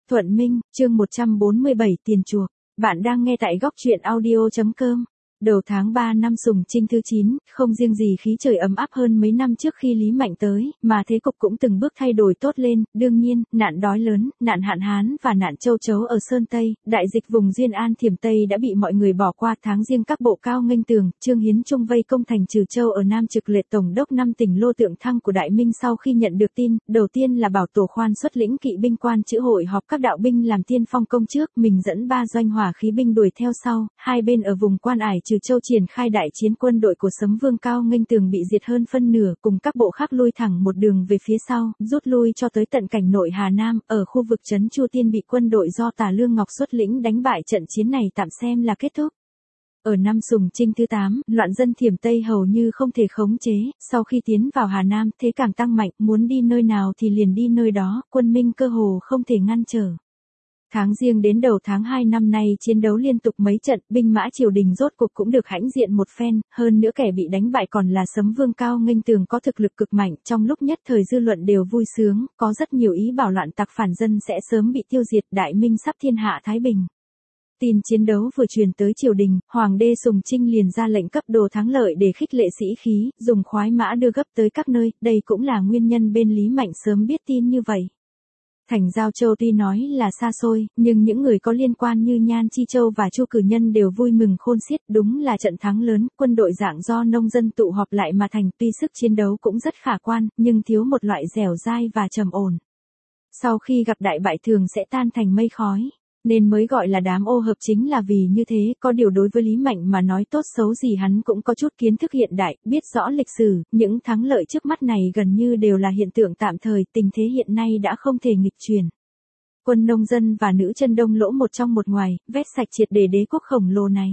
Thuận Minh, chương 147 tiền chuộc. Bạn đang nghe tại góc truyện audio.com. Đầu tháng 3 năm Sùng Trinh thứ 9, không riêng gì khí trời ấm áp hơn mấy năm trước khi Lý Mạnh tới, mà thế cục cũng từng bước thay đổi tốt lên. Đương nhiên, nạn đói lớn, nạn hạn hán và nạn châu chấu ở Sơn Tây, đại dịch vùng Diên An Thiểm Tây đã bị mọi người bỏ qua. Tháng Giêng các bộ cao nghênh tường, Trương Hiến Trung vây công thành Trừ Châu ở Nam Trực Lệ tổng đốc 5 tỉnh Lô Tượng Thăng của Đại Minh. Sau khi nhận được tin, đầu tiên là bảo Tổ Khoan xuất lĩnh kỵ binh quan chữ hội họp các đạo binh làm tiên phong công trước, mình dẫn 3 doanh hỏa khí binh đuổi theo sau. Hai bên ở vùng Quan Ải Trừ Châu triển khai đại chiến, quân đội của Sấm Vương Cao nghênh tường bị diệt hơn phân nửa, cùng các bộ khác lui thẳng một đường về phía sau, rút lui cho tới tận cảnh nội Hà Nam. Ở khu vực trấn Chu Tiên bị quân đội do Tả Lương Ngọc xuất lĩnh đánh bại, trận chiến này tạm xem là kết thúc. Ở năm Sùng Trinh thứ 8, loạn dân Thiểm Tây hầu như không thể khống chế, sau khi tiến vào Hà Nam, thế càng tăng mạnh, muốn đi nơi nào thì liền đi nơi đó, quân Minh cơ hồ không thể ngăn trở. Tháng Giêng đến đầu tháng 2 năm nay chiến đấu liên tục mấy trận, binh mã triều đình rốt cuộc cũng được hãnh diện một phen, hơn nữa kẻ bị đánh bại còn là Sấm Vương Cao nghênh tường có thực lực cực mạnh. Trong lúc nhất thời dư luận đều vui sướng, có rất nhiều ý bảo loạn tặc phản dân sẽ sớm bị tiêu diệt, Đại Minh sắp thiên hạ thái bình. Tin chiến đấu vừa truyền tới triều đình, Hoàng đế Sùng Trinh liền ra lệnh cấp đồ thắng lợi để khích lệ sĩ khí, dùng khoái mã đưa gấp tới các nơi, đây cũng là nguyên nhân bên Lý Mạnh sớm biết tin như vậy. Thành Giao Châu tuy nói là xa xôi, nhưng những người có liên quan như Nhan Chi Châu và Chu Cử Nhân đều vui mừng khôn xiết, đúng là trận thắng lớn, quân đội dạng do nông dân tụ họp lại mà thành, tuy sức chiến đấu cũng rất khả quan, nhưng thiếu một loại dẻo dai và trầm ổn. Sau khi gặp đại bại thường sẽ tan thành mây khói, nên mới gọi là đám ô hợp, chính là vì như thế. Có điều đối với Lý Mạnh mà nói tốt xấu gì hắn cũng có chút kiến thức hiện đại, biết rõ lịch sử, những thắng lợi trước mắt này gần như đều là hiện tượng tạm thời, tình thế hiện nay đã không thể nghịch chuyển. Quân nông dân và nữ chân đông lỗ một trong một ngoài, vét sạch triệt để đế quốc khổng lồ này.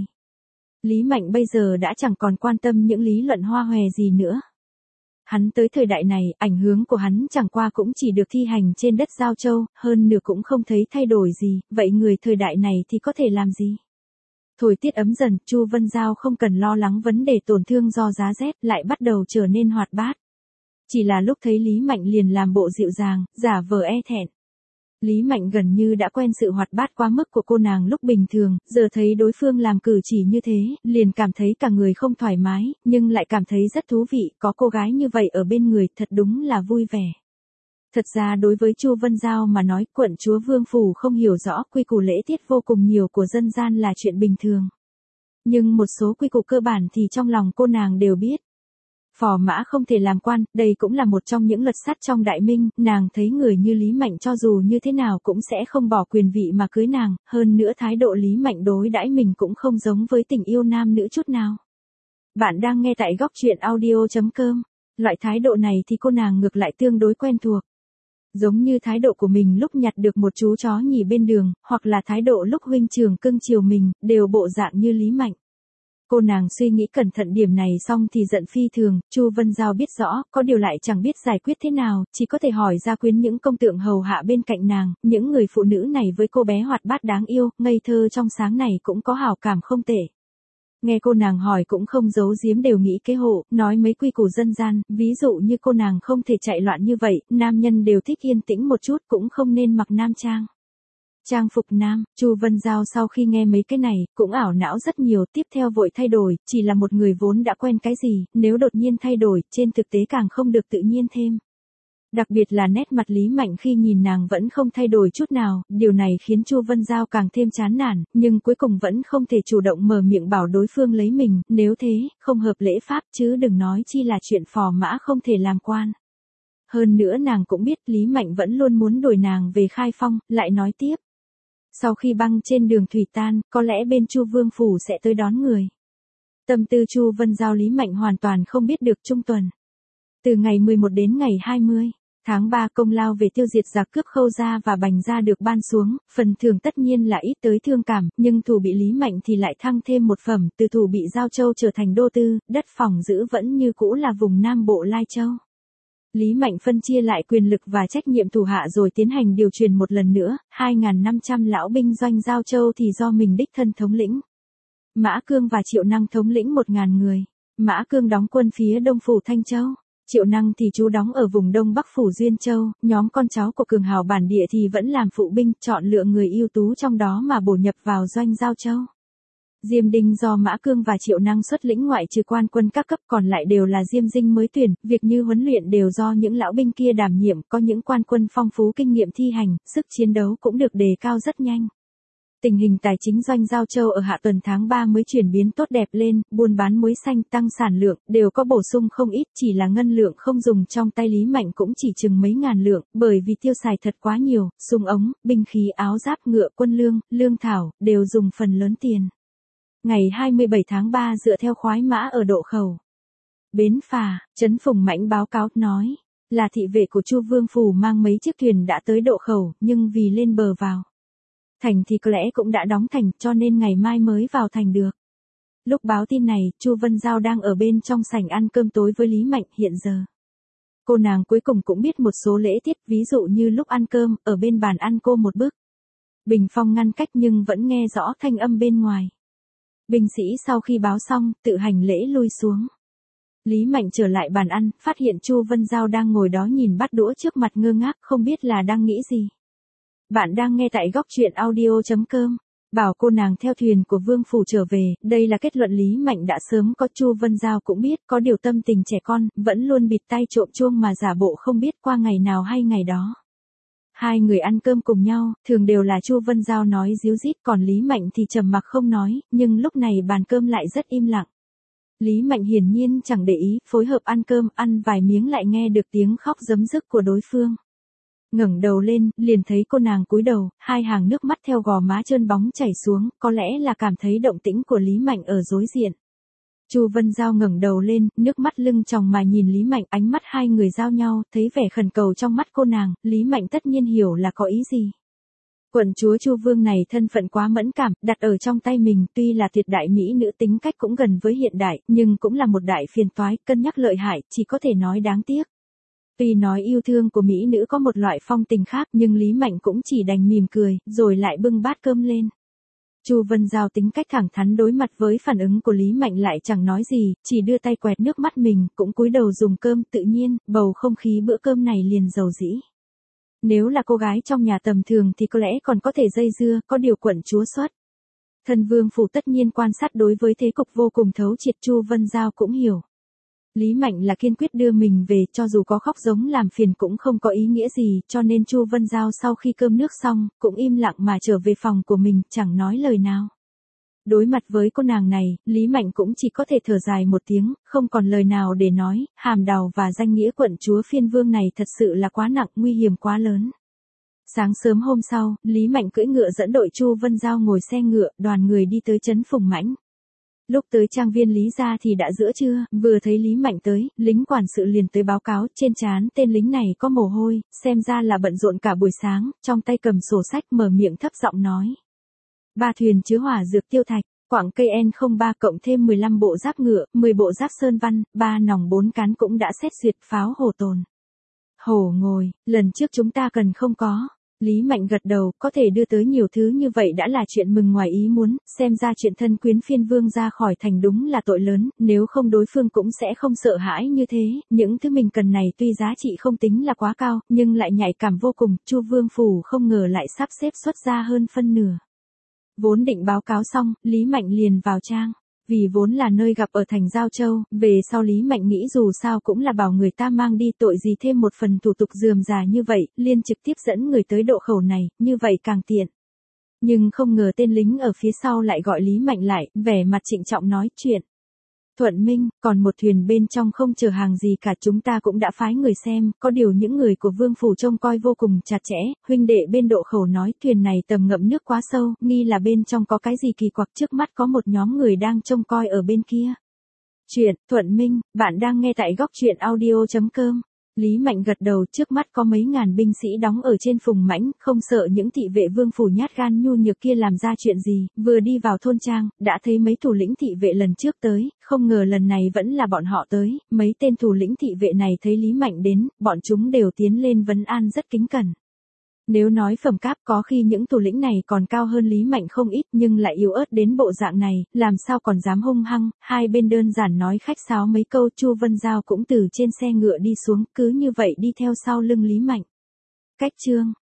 Lý Mạnh bây giờ đã chẳng còn quan tâm những lý luận hoa hòe gì nữa. Hắn tới thời đại này, ảnh hưởng của hắn chẳng qua cũng chỉ được thi hành trên đất Giao Châu, hơn nửa cũng không thấy thay đổi gì, vậy người thời đại này thì có thể làm gì? Thời tiết ấm dần, Chu Vân Giao không cần lo lắng vấn đề tổn thương do giá rét, lại bắt đầu trở nên hoạt bát. Chỉ là lúc thấy Lý Mạnh liền làm bộ dịu dàng, giả vờ e thẹn. Lý Mạnh gần như đã quen sự hoạt bát quá mức của cô nàng lúc bình thường, giờ thấy đối phương làm cử chỉ như thế, liền cảm thấy cả người không thoải mái, nhưng lại cảm thấy rất thú vị, có cô gái như vậy ở bên người, thật đúng là vui vẻ. Thật ra đối với Chu Vân Giao mà nói, quận chúa Vương Phủ không hiểu rõ quy củ lễ tiết vô cùng nhiều của dân gian là chuyện bình thường. Nhưng một số quy củ cơ bản thì trong lòng cô nàng đều biết. Phò mã không thể làm quan, đây cũng là một trong những luật sắt trong Đại Minh, nàng thấy người như Lý Mạnh cho dù như thế nào cũng sẽ không bỏ quyền vị mà cưới nàng, hơn nữa thái độ Lý Mạnh đối đãi mình cũng không giống với tình yêu nam nữ chút nào. Bạn đang nghe tại góc truyện audio.com, loại thái độ này thì cô nàng ngược lại tương đối quen thuộc. Giống như thái độ của mình lúc nhặt được một chú chó nhì bên đường, hoặc là thái độ lúc huynh trưởng cưng chiều mình, đều bộ dạng như Lý Mạnh. Cô nàng suy nghĩ cẩn thận điểm này xong thì giận phi thường. Chu Vân Giao biết rõ, có điều lại chẳng biết giải quyết thế nào, chỉ có thể hỏi ra quyến những công tượng hầu hạ bên cạnh nàng, những người phụ nữ này với cô bé hoạt bát đáng yêu, ngây thơ trong sáng này cũng có hảo cảm không tệ. Nghe cô nàng hỏi cũng không giấu giếm, đều nghĩ kế hộ, nói mấy quy củ dân gian, ví dụ như cô nàng không thể chạy loạn như vậy, nam nhân đều thích yên tĩnh một chút, cũng không nên mặc nam trang. Trang phục nam. Chu Vân Giao sau khi nghe mấy cái này, cũng ảo não rất nhiều, tiếp theo vội thay đổi, chỉ là một người vốn đã quen cái gì, nếu đột nhiên thay đổi, trên thực tế càng không được tự nhiên thêm. Đặc biệt là nét mặt Lý Mạnh khi nhìn nàng vẫn không thay đổi chút nào, điều này khiến Chu Vân Giao càng thêm chán nản, nhưng cuối cùng vẫn không thể chủ động mở miệng bảo đối phương lấy mình, nếu thế, không hợp lễ pháp, chứ đừng nói chi là chuyện phò mã không thể làm quan. Hơn nữa nàng cũng biết Lý Mạnh vẫn luôn muốn đuổi nàng về Khai Phong, lại nói tiếp. Sau khi băng trên đường thủy tan, có lẽ bên Chu Vương Phủ sẽ tới đón người. Tâm tư Chu Vân Giao Lý Mạnh hoàn toàn không biết được. Trung tuần, từ ngày 11 đến ngày 20 tháng 3, công lao về tiêu diệt giặc cướp Khâu Gia và Bành Gia được ban xuống, phần thưởng tất nhiên là ít tới thương cảm, nhưng thủ bị Lý Mạnh thì lại thăng thêm một phẩm, từ thủ bị Giao Châu trở thành đô tư, đất phòng giữ vẫn như cũ là vùng Nam Bộ Lai Châu. Lý Mạnh phân chia lại quyền lực và trách nhiệm thủ hạ rồi tiến hành điều chuyển một lần nữa, 2.500 lão binh doanh Giao Châu thì do mình đích thân thống lĩnh. Mã Cương và Triệu Năng thống lĩnh 1.000 người. Mã Cương đóng quân phía đông phủ Thanh Châu. Triệu Năng thì trú đóng ở vùng Đông Bắc phủ Duyên Châu, nhóm con cháu của cường hào bản địa thì vẫn làm phụ binh, chọn lựa người ưu tú trong đó mà bổ nhập vào doanh Giao Châu. Diêm Đinh do Mã Cương và Triệu Năng xuất lĩnh, ngoại trừ quan quân các cấp còn lại đều là Diêm Dinh mới tuyển, việc như huấn luyện đều do những lão binh kia đảm nhiệm, có những quan quân phong phú kinh nghiệm thi hành, sức chiến đấu cũng được đề cao rất nhanh. Tình hình tài chính doanh Giao Châu ở hạ tuần tháng 3 mới chuyển biến tốt đẹp lên, buôn bán muối xanh tăng sản lượng, đều có bổ sung không ít, chỉ là ngân lượng không dùng trong tay Lý Mạnh cũng chỉ chừng mấy ngàn lượng, bởi vì tiêu xài thật quá nhiều, súng ống, binh khí, áo giáp, ngựa, quân lương, lương thảo, đều dùng phần lớn tiền. Ngày 27 tháng 3 dựa theo khoái mã ở Độ Khẩu, bến phà, Trấn Phùng Mãnh báo cáo nói, là thị vệ của Chu Vương Phủ mang mấy chiếc thuyền đã tới Độ Khẩu, nhưng vì lên bờ vào thành thì có lẽ cũng đã đóng thành, cho nên ngày mai mới vào thành được. Lúc báo tin này, Chu Vân Giao đang ở bên trong sảnh ăn cơm tối với Lý Mạnh. Hiện giờ cô nàng cuối cùng cũng biết một số lễ tiết, ví dụ như lúc ăn cơm, ở bên bàn ăn cô một bước bình phong ngăn cách nhưng vẫn nghe rõ thanh âm bên ngoài. Binh sĩ sau khi báo xong, tự hành lễ lui xuống. Lý Mạnh trở lại bàn ăn, phát hiện Chu Vân Giao đang ngồi đó nhìn bát đũa trước mặt ngơ ngác, không biết là đang nghĩ gì. Bạn đang nghe tại góc truyện audio.com. Bảo cô nàng theo thuyền của Vương Phủ trở về, đây là kết luận Lý Mạnh đã sớm có. Chu Vân Giao cũng biết, có điều tâm tình trẻ con, vẫn luôn bịt tai trộm chuông mà giả bộ không biết qua ngày nào hay ngày đó. Hai người ăn cơm cùng nhau, thường đều là Chu Vân Giao nói díu dít, còn Lý Mạnh thì trầm mặc không nói, nhưng lúc này bàn cơm lại rất im lặng. Lý Mạnh hiển nhiên chẳng để ý, phối hợp ăn cơm, ăn vài miếng lại nghe được tiếng khóc rấm rức của đối phương. Ngẩng đầu lên, liền thấy cô nàng cúi đầu, hai hàng nước mắt theo gò má trơn bóng chảy xuống, có lẽ là cảm thấy động tĩnh của Lý Mạnh ở đối diện. Chu Vân Giao ngẩng đầu lên, nước mắt lưng tròng mà nhìn Lý Mạnh, ánh mắt hai người giao nhau, thấy vẻ khẩn cầu trong mắt cô nàng, Lý Mạnh tất nhiên hiểu là có ý gì. Quận chúa Chu Vương này thân phận quá mẫn cảm, đặt ở trong tay mình, tuy là tuyệt đại mỹ nữ, tính cách cũng gần với hiện đại, nhưng cũng là một đại phiền toái, cân nhắc lợi hại, chỉ có thể nói đáng tiếc. Tuy nói yêu thương của mỹ nữ có một loại phong tình khác, nhưng Lý Mạnh cũng chỉ đành mỉm cười, rồi lại bưng bát cơm lên. Chu Vân Giao tính cách thẳng thắn, đối mặt với phản ứng của Lý Mạnh lại chẳng nói gì, chỉ đưa tay quẹt nước mắt mình, cũng cúi đầu dùng cơm. Tự nhiên, bầu không khí bữa cơm này liền dầu dĩ. Nếu là cô gái trong nhà tầm thường thì có lẽ còn có thể dây dưa, có điều quận chúa xuất thân Vương Phủ tất nhiên quan sát đối với thế cục vô cùng thấu triệt. Chu Vân Giao cũng hiểu. Lý Mạnh là kiên quyết đưa mình về, cho dù có khóc giống làm phiền cũng không có ý nghĩa gì, cho nên Chu Vân Giao sau khi cơm nước xong, cũng im lặng mà trở về phòng của mình, chẳng nói lời nào. Đối mặt với cô nàng này, Lý Mạnh cũng chỉ có thể thở dài một tiếng, không còn lời nào để nói, hàm đào và danh nghĩa quận chúa phiên vương này thật sự là quá nặng, nguy hiểm quá lớn. Sáng sớm hôm sau, Lý Mạnh cưỡi ngựa dẫn đội Chu Vân Giao ngồi xe ngựa, đoàn người đi tới trấn Phùng Mãnh. Lúc tới trang viên Lý gia thì đã giữa trưa, vừa thấy Lý Mạnh tới, lính quản sự liền tới báo cáo, trên trán tên lính này có mồ hôi, xem ra là bận rộn cả buổi sáng, trong tay cầm sổ sách mở miệng thấp giọng nói. 3 thuyền chứa hỏa dược tiêu thạch, quặng cây N03 cộng thêm 15 bộ giáp ngựa, 10 bộ giáp sơn văn, 3 nòng 4 cán cũng đã xét duyệt, pháo hổ tồn. Hổ ngồi, lần trước chúng ta cần không có. Lý Mạnh gật đầu, có thể đưa tới nhiều thứ như vậy đã là chuyện mừng ngoài ý muốn, xem ra chuyện thân quyến phiên vương ra khỏi thành đúng là tội lớn, nếu không đối phương cũng sẽ không sợ hãi như thế. Những thứ mình cần này tuy giá trị không tính là quá cao, nhưng lại nhạy cảm vô cùng. Chu Vương Phủ không ngờ lại sắp xếp xuất ra hơn phân nửa. Vốn định báo cáo xong, Lý Mạnh liền vào trang. Vì vốn là nơi gặp ở thành Giao Châu, về sau Lý Mạnh nghĩ dù sao cũng là bảo người ta mang đi, tội gì thêm một phần thủ tục rườm rà như vậy, liền trực tiếp dẫn người tới Độ Khẩu này, như vậy càng tiện. Nhưng không ngờ tên lính ở phía sau lại gọi Lý Mạnh lại, vẻ mặt trịnh trọng nói chuyện. Thuận Minh, còn một thuyền bên trong không chở hàng gì cả, chúng ta cũng đã phái người xem, có điều những người của Vương Phủ trông coi vô cùng chặt chẽ. Huynh đệ bên Độ Khẩu nói thuyền này tầm ngậm nước quá sâu, nghi là bên trong có cái gì kỳ quặc, trước mắt có một nhóm người đang trông coi ở bên kia. Chuyện, Thuận Minh, bạn đang nghe tại góc truyện audio.com. Lý Mạnh gật đầu, trước mắt có mấy ngàn binh sĩ đóng ở trên Phùng Mãnh, không sợ những thị vệ Vương Phủ nhát gan nhu nhược kia làm ra chuyện gì. Vừa đi vào thôn trang, đã thấy mấy thủ lĩnh thị vệ lần trước tới, không ngờ lần này vẫn là bọn họ tới. Mấy tên thủ lĩnh thị vệ này thấy Lý Mạnh đến, bọn chúng đều tiến lên vấn an rất kính cẩn. Nếu nói phẩm cấp có khi những thủ lĩnh này còn cao hơn Lý Mạnh không ít nhưng lại yếu ớt đến bộ dạng này, làm sao còn dám hung hăng, hai bên đơn giản nói khách sáo mấy câu Chu Vân Giao cũng từ trên xe ngựa đi xuống, cứ như vậy đi theo sau lưng Lý Mạnh. Cách chương